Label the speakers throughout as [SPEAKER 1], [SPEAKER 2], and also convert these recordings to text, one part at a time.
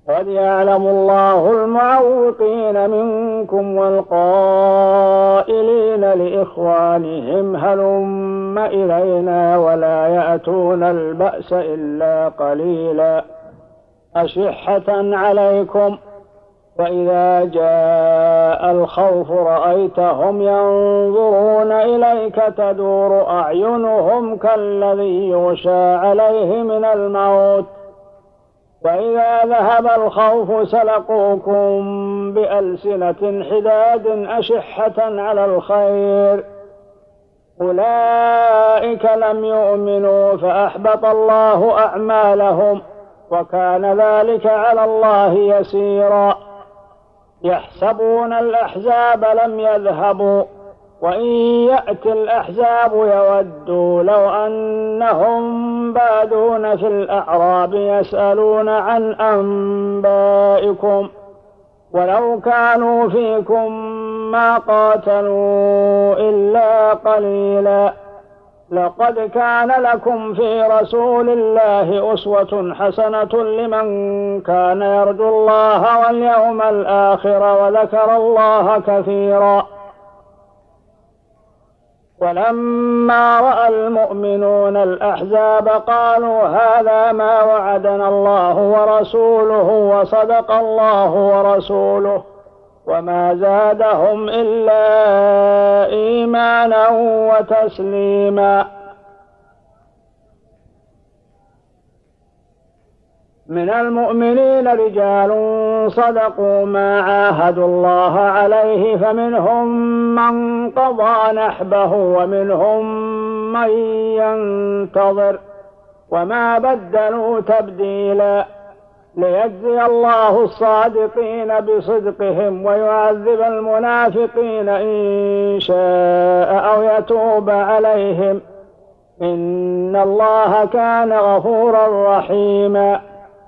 [SPEAKER 1] قد يعلم الله المعوقين منكم والقائلين لإخوانهم هلم إلينا ولا يأتون البأس إلا قليلا أشحة عليكم وإذا جاء الخوف رأيتهم ينظرون إليك تدور أعينهم كالذي يغشى عليه من الموت وإذا ذهب الخوف سلقوكم بألسنة حداد أشحة على الخير أولئك لم يؤمنوا فأحبط الله أعمالهم وكان ذلك على الله يسيرا يحسبون الأحزاب لم يذهبوا وإن يأتي الأحزاب يودوا لو أنهم بادون في الأعراب يسألون عن أنبائكم ولو كانوا فيكم ما قاتلوا إلا قليلا لقد كان لكم في رسول الله أسوة حسنة لمن كان يرجو الله واليوم الآخر وذكر الله كثيرا ولما رأى المؤمنون الأحزاب قالوا هذا ما وعدنا الله ورسوله وصدق الله ورسوله وما زادهم إلا إيمانا وتسليما من المؤمنين رجال صدقوا ما عاهدوا الله عليه فمنهم من قضى نحبه ومنهم من ينتظر وما بدلوا تبديلا ليجزي الله الصادقين بصدقهم ويعذب المنافقين إن شاء أو يتوب عليهم إن الله كان غفورا رحيما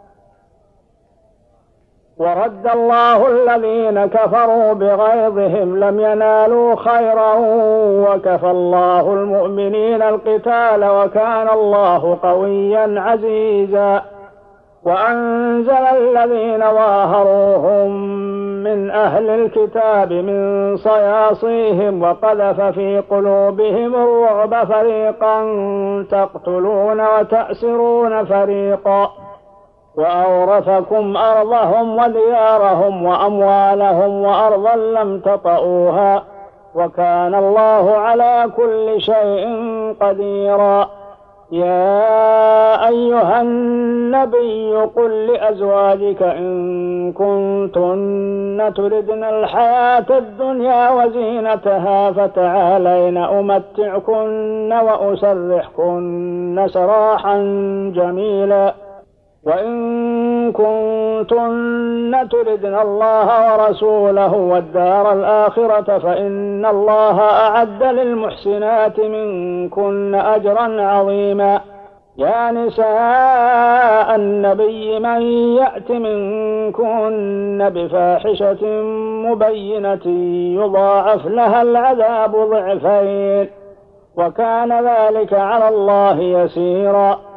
[SPEAKER 1] ورد الله الذين كفروا بغيظهم لم ينالوا خيرا وكفى الله المؤمنين القتال وكان الله قويا عزيزا وأنزل الذين ظاهروهم من أهل الكتاب من صياصيهم وقذف في قلوبهم الرعب فريقا تقتلون وتأسرون فريقا وأورثكم أرضهم وديارهم وأموالهم وأرضا لم تطئوها وكان الله على كل شيء قديرا يا أيها النبي قل لأزواجك إن كنتن تردن الحياة الدنيا وزينتها فتعالين أمتعكن وأسرحكن سراحا جميلا وإن كنتن تردن الله ورسوله والدار الآخرة فإن الله أعد للمحسنات منكن أجرا عظيما يا نساء النبي من يأت منكن بفاحشة مبينة يضاعف لها العذاب ضعفين وكان ذلك على الله يسيرا